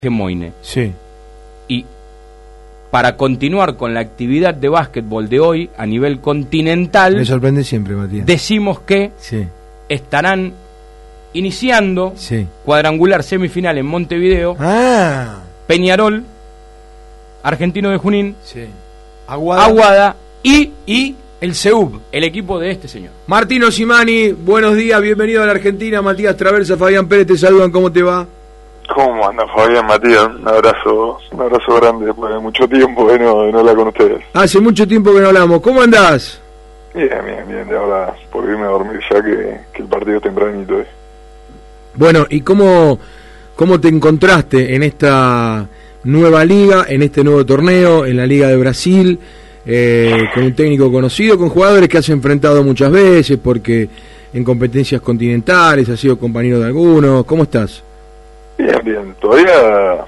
Moine. Sí. Y para continuar con la actividad de básquetbol de hoy a nivel continental, Me sorprende siempre, Matías. decimos que Sí, estarán iniciando sí. cuadrangular semifinal en Montevideo, Ah, Peñarol, Argentino de Junín, sí. Aguada. Aguada y Y el CEUB. el equipo de este señor. Martino Simani, buenos días, bienvenido a la Argentina. Matías Traversa, Fabián Pérez, te saludan, ¿cómo te va? ¿Cómo anda, Fabián, Matías? Un abrazo grande después de mucho tiempo de no hablar con ustedes. Hace mucho tiempo que no hablamos, ¿cómo andás? Bien, de ahora por irme a dormir ya que el partido es tempranito. Bueno, ¿y cómo te encontraste en esta nueva liga, en este nuevo torneo, en la Liga de Brasil, con un técnico conocido, con jugadores que has enfrentado muchas veces, porque en competencias continentales has sido compañero de algunos? ¿Cómo estás? Bien, todavía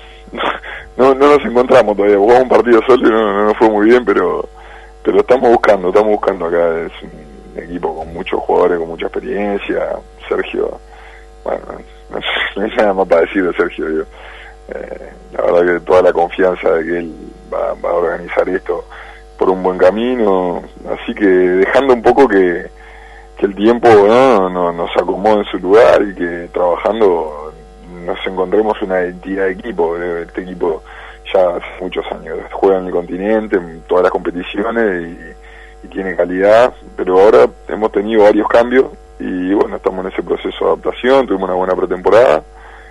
no nos encontramos todavía, jugamos un partido solo y no nos fue muy bien, pero estamos buscando acá, es un equipo con muchos jugadores, con mucha experiencia. Sergio, bueno, no hay nada más para decir de Sergio, digo. La verdad que toda la confianza de que él va a organizar esto por un buen camino, así que dejando un poco que el tiempo no nos acomode en su lugar y que trabajando nos encontremos una identidad de equipo. Este equipo ya hace muchos años juega en el continente, en todas las competiciones y tiene calidad, pero ahora hemos tenido varios cambios y bueno, estamos en ese proceso de adaptación, tuvimos una buena pretemporada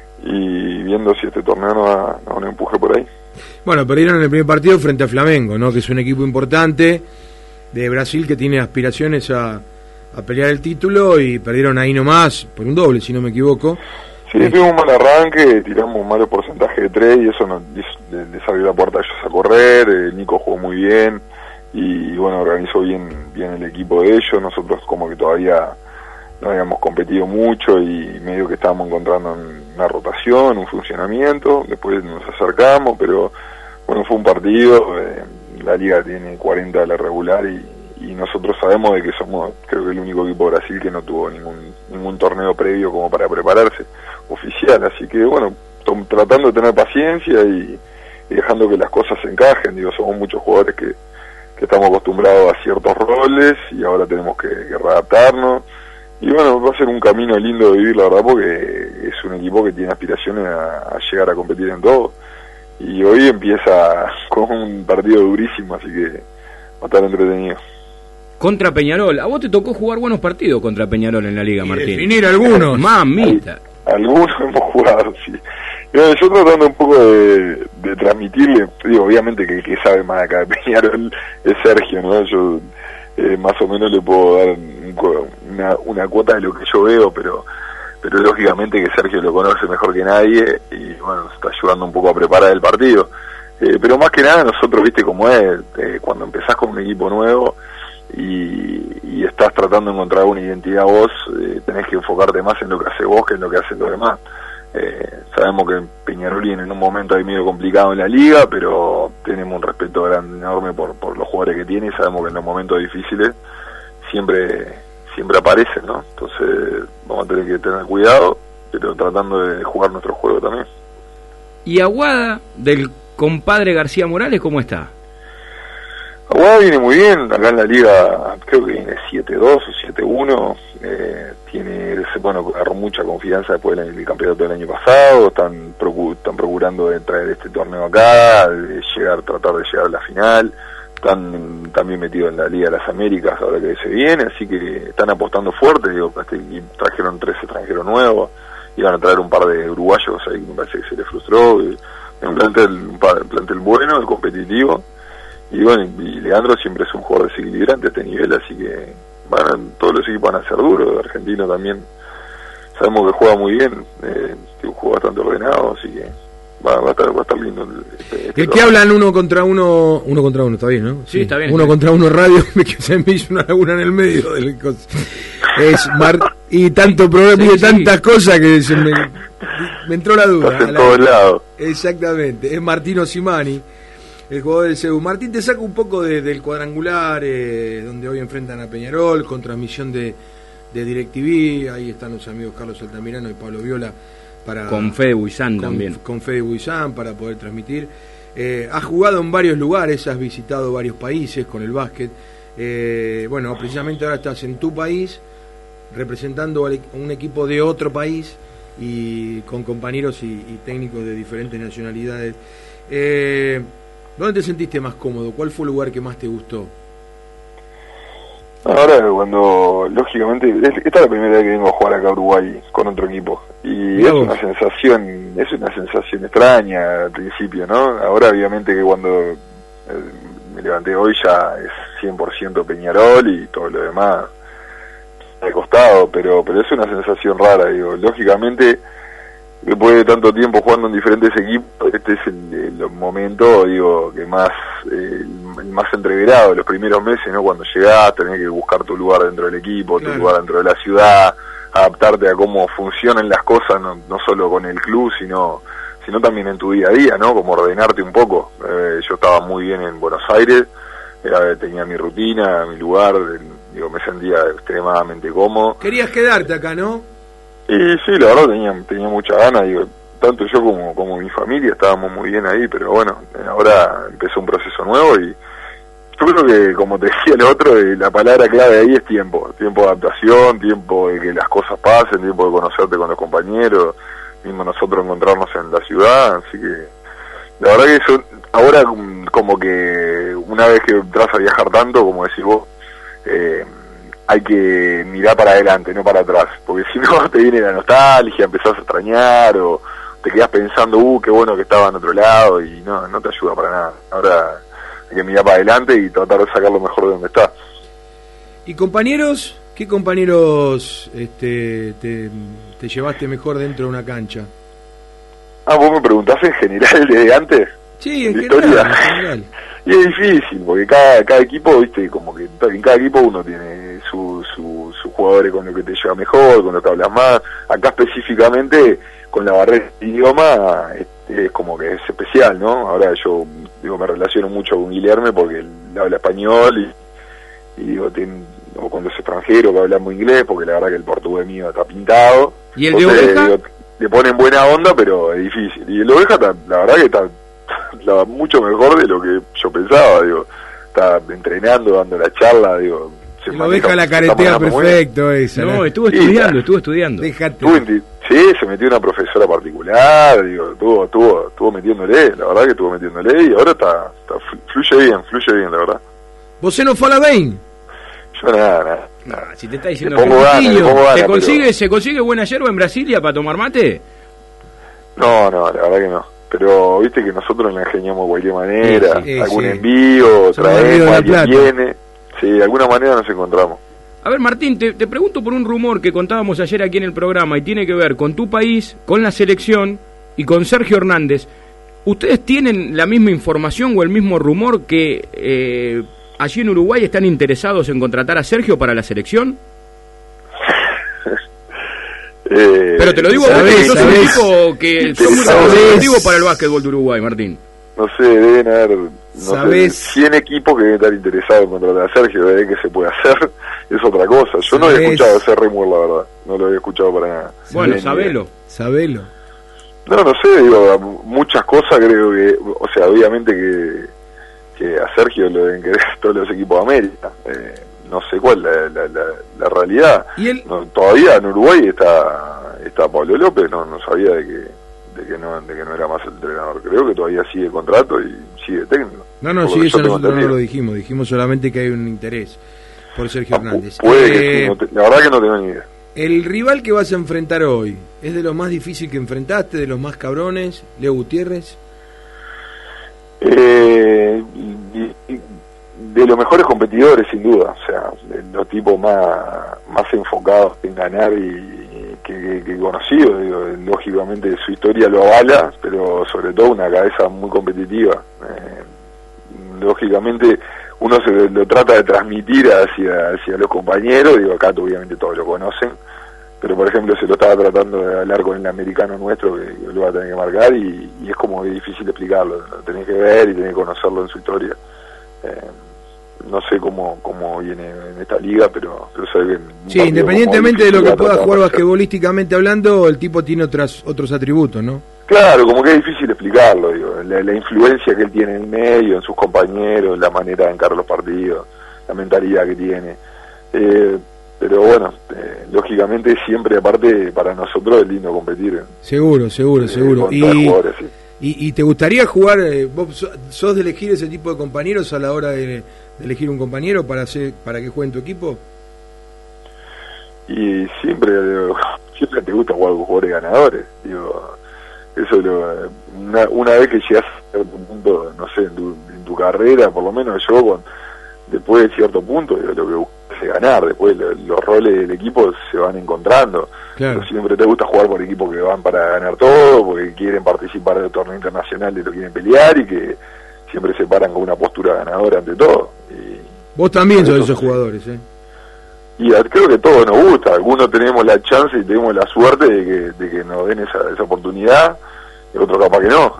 y viendo si este torneo nos da un empuje por ahí. Bueno, perdieron en el primer partido frente a Flamengo, ¿no? Que es un equipo importante de Brasil que tiene aspiraciones a pelear el título, y perdieron ahí nomás por un doble, si no me equivoco. Sí, tuvimos un mal arranque, tiramos un mal porcentaje de 3 y eso les abrió la puerta a ellos a correr. Nico jugó muy bien y bueno, organizó bien el equipo de ellos. Nosotros como que todavía no habíamos competido mucho y medio que estábamos encontrando una rotación, un funcionamiento. Después nos acercamos, pero bueno, fue un partido. La liga tiene 40 de la regular y nosotros sabemos de que somos, creo que el único equipo de Brasil que no tuvo ningún torneo previo como para prepararse oficial, así que bueno, tratando de tener paciencia y dejando que las cosas se encajen. Digo, somos muchos jugadores que estamos acostumbrados a ciertos roles y ahora tenemos que readaptarnos, y bueno, va a ser un camino lindo de vivir, la verdad, porque es un equipo que tiene aspiraciones a llegar a competir en todo, y hoy empieza con un partido durísimo, así que va a estar entretenido. Contra Peñarol, a vos te tocó jugar buenos partidos contra Peñarol en la Liga, Martín. Definir algunos. Mamita. Algunos hemos jugado, sí. Yo tratando un poco de transmitirle, digo, obviamente que el que sabe más acá de Peñarol es Sergio, ¿no? Yo más o menos le puedo dar una cuota de lo que yo veo, pero lógicamente que Sergio lo conoce mejor que nadie y bueno, nos está ayudando un poco a preparar el partido. Pero más que nada nosotros, viste cómo es, cuando empezás con un equipo nuevo y estás tratando de encontrar una identidad vos, tenés que enfocarte más en lo que hace vos que en lo que hacen los demás. Sabemos que Peñarol viene en un momento ahí medio complicado en la liga, pero tenemos un respeto enorme por los jugadores que tiene y sabemos que en los momentos difíciles siempre aparecen, ¿no? Entonces vamos a tener que tener cuidado, pero tratando de jugar nuestro juego también. ¿Y Aguada del compadre García Morales cómo está? Aguada viene muy bien, acá en la liga creo que viene 7-2 o 7-1, agarró mucha confianza después del campeonato del año pasado, están procurando de traer este torneo acá, tratar de llegar a la final, están también metidos en la Liga de las Américas ahora que se viene, así que están apostando fuerte, trajeron 3 extranjeros nuevos, iban a traer un par de uruguayos, ahí me parece que se les frustró, un plantel bueno, el competitivo. Y bueno, y Leandro siempre es un jugador desequilibrante a este nivel, así que todos los equipos van a ser duros. Argentino también sabemos que juega muy bien, juega bastante ordenado, así que va a estar lindo. El que hablan uno contra uno, está bien, ¿no? Sí, está bien. Uno contra uno radio, que se me hizo una laguna en el medio del y tanto programa y tantas cosas que me entró la duda. Estás en todos lados. Exactamente, es Martino Simani, el jugador del CEU. Martín, te saca un poco del cuadrangular, donde hoy enfrentan a Peñarol, con transmisión de DirecTV. Ahí están los amigos Carlos Altamirano y Pablo Viola con Fede Buizán también. Con Fede Buizán para poder transmitir. Has jugado en varios lugares, has visitado varios países con el básquet. Bueno, precisamente ahora estás en tu país representando a un equipo de otro país y con compañeros y técnicos de diferentes nacionalidades. ¿Dónde te sentiste más cómodo? ¿Cuál fue el lugar que más te gustó? Ahora, cuando, lógicamente, esta es la primera vez que vengo a jugar acá a Uruguay con otro equipo, y es una sensación extraña al principio, ¿no? Ahora, obviamente, que cuando me levanté hoy ya es 100% Peñarol y todo lo demás me ha costado, pero es una sensación rara, digo, lógicamente, después de tanto tiempo jugando en diferentes equipos, este es el momento, digo, que más el más entreverado, los primeros meses, ¿no? Cuando llegás, tenés que buscar tu lugar dentro del equipo, tu lugar dentro de la ciudad, adaptarte a cómo funcionan las cosas, no solo con el club, sino también en tu día a día, ¿no? Como ordenarte un poco. Yo estaba muy bien en Buenos Aires, tenía mi rutina, mi lugar, digo, me sentía extremadamente cómodo. Querías quedarte acá, ¿no? Y sí, la verdad tenía mucha ganas, digo, tanto yo como mi familia estábamos muy bien ahí, pero bueno, ahora empezó un proceso nuevo y yo creo que, como te decía el otro, la palabra clave ahí es tiempo de adaptación, tiempo de que las cosas pasen, tiempo de conocerte con los compañeros, mismo nosotros encontrarnos en la ciudad, así que la verdad que eso, ahora como que una vez que entras a viajar tanto, como decís vos, hay que mirar para adelante, no para atrás, porque si no te viene la nostalgia, empezás a extrañar o te quedás pensando, qué bueno que estaba en otro lado, y no te ayuda para nada. Ahora hay que mirar para adelante y tratar de sacar lo mejor de donde está. ¿Y compañeros? ¿Qué compañeros te llevaste mejor dentro de una cancha? Vos me preguntás en general desde antes. Sí, en general. Y es difícil, porque cada equipo, viste, como que en cada equipo uno tiene sus jugadores con los que te lleva mejor, con los que hablas más. Acá específicamente, con la barrera de idioma, es como que es especial, ¿no? Ahora yo, digo, me relaciono mucho con Guilherme porque él habla español y digo, o con los extranjeros que hablamos inglés, porque la verdad que el portugués mío está pintado. ¿Y el de Oveja? Digo, le ponen buena onda, pero es difícil. Y el de Oveja, la verdad que está mucho mejor de lo que yo pensaba, digo, está entrenando, dando la charla, digo, lo deja la caretea perfecto esa. No, estuvo estudiando. Déjate. Sí, se metió una profesora particular, digo, estuvo metiéndole, la verdad que estuvo metiéndole, y ahora fluye bien, la verdad. ¿Vos no fue a la Bain? Yo nada. Si te está diciendo que ¿se consigue buena yerba en Brasilia para tomar mate? No, la verdad que no. Pero viste que nosotros la ingeniamos de cualquier manera, algún envío, traemos, alguien viene, de alguna manera nos encontramos. A ver, Martín, te pregunto por un rumor que contábamos ayer aquí en el programa y tiene que ver con tu país, con la selección y con Sergio Hernández. ¿Ustedes tienen la misma información o el mismo rumor que allí en Uruguay están interesados en contratar a Sergio para la selección? Pero te lo digo porque sos un tipo que son muy representativos para el básquetbol de Uruguay, Martín. No sé, deben haber 100 equipos que deben estar interesados en contratar a Sergio, de que se puede hacer, es otra cosa. Yo no había escuchado ese rumor, la verdad, no lo había escuchado para nada. Bueno, sabelo. No sé, digo, muchas cosas creo que, o sea, obviamente que a Sergio lo deben querer todos los equipos de América. No sé cuál la realidad. No, todavía en Uruguay está Pablo López, no sabía de que no era más el entrenador. Creo que todavía sigue contrato y sigue técnico. Sí, eso nosotros no lo dijimos solamente que hay un interés por Sergio Hernández. Puede que la verdad que no tengo ni idea. El rival que vas a enfrentar hoy, ¿es de lo más difícil que enfrentaste, de los más cabrones, Leo Gutiérrez? De los mejores competidores, sin duda, o sea, de los tipos más enfocados en ganar y que conocido, digo, lógicamente su historia lo avala, pero sobre todo una cabeza muy competitiva. Lógicamente uno lo trata de transmitir hacia los compañeros, digo, acá obviamente todos lo conocen, pero por ejemplo se lo estaba tratando de hablar con el americano nuestro que lo va a tener que marcar y es como difícil explicarlo, lo tenés que ver y tenés que conocerlo en su historia. no sé cómo viene en esta liga, pero se ve sí, independientemente de lo que pueda jugar basquetbolísticamente hablando, el tipo tiene otros atributos, ¿no? Claro, como que es difícil explicarlo, digo, la influencia que él tiene en el medio, en sus compañeros, la manera de encarar los partidos, la mentalidad que tiene. Pero bueno, lógicamente siempre, aparte, para nosotros es lindo competir. Seguro. ¿Y te gustaría jugar, vos sos de elegir ese tipo de compañeros a la hora de elegir un compañero para que juegue en tu equipo? Y siempre te gusta jugar con jugadores ganadores, digo, eso una vez que llegas a un punto, no sé, en tu carrera, por lo menos yo, después de cierto punto, lo que buscas es ganar, después los roles del equipo se van encontrando. Claro. Pero siempre te gusta jugar por equipos que van para ganar todo, porque quieren participar del torneo internacional y lo quieren pelear, y que siempre se paran con una postura ganadora ante todo. Vos también sos de esos jugadores, ¿eh? Y creo que todos nos gusta, algunos tenemos la chance y tenemos la suerte de que nos den esa oportunidad, y otros capaz que no.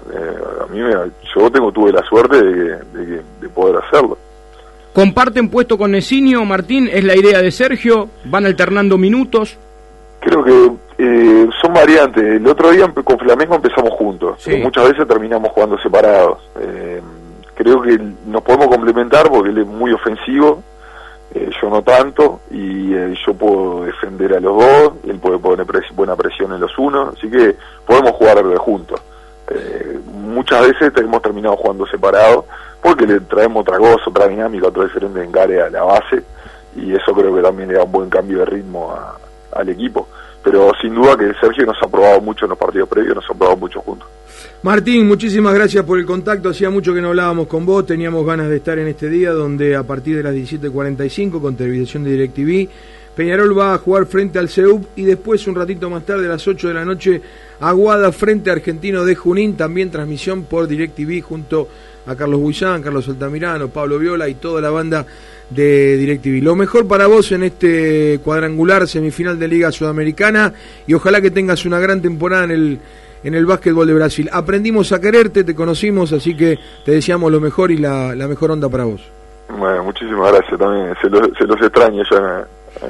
Yo tuve la suerte de poder hacerlo. ¿Comparten puesto con Nesinho, Martín? ¿Es la idea de Sergio? ¿Van alternando minutos? Creo que son variantes. El otro día con Flamengo empezamos juntos, sí. Pero muchas veces terminamos jugando separados. Creo que nos podemos complementar porque él es muy ofensivo, yo no tanto, y yo puedo defender a los dos, él puede poner buena presión en los unos, así que podemos jugar juntos. Muchas veces hemos terminado jugando separados porque le traemos otra cosa, otra dinámica, otro diferente encare a la base, y eso creo que también le da un buen cambio de ritmo al equipo. Pero sin duda que Sergio nos ha probado mucho en los partidos previos, nos ha probado mucho juntos. Martín, muchísimas gracias por el contacto. Hacía mucho que no hablábamos con vos, teníamos ganas de estar en este día donde a partir de las 17:45 con televisión de DirecTV, Peñarol va a jugar frente al CEUP y después un ratito más tarde a las 8 de la noche Aguada frente a Argentino de Junín, también transmisión por DirecTV junto a Carlos Buizán, Carlos Altamirano, Pablo Viola y toda la banda de DirecTV. Lo mejor para vos en este cuadrangular semifinal de Liga Sudamericana y ojalá que tengas una gran temporada en el básquetbol de Brasil. Aprendimos a quererte, te conocimos, así que te deseamos lo mejor y la mejor onda para vos. Bueno, muchísimas gracias también, se los extraño ya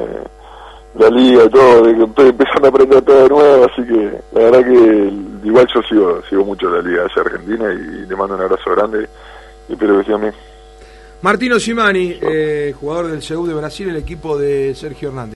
la liga y todo, de que estoy empezando a aprender todo de nuevo, así que la verdad que igual yo sigo mucho la liga de Argentina y le mando un abrazo grande y espero que sigan bien. Martino Simani, jugador del CEU de Brasil, el equipo de Sergio Hernández.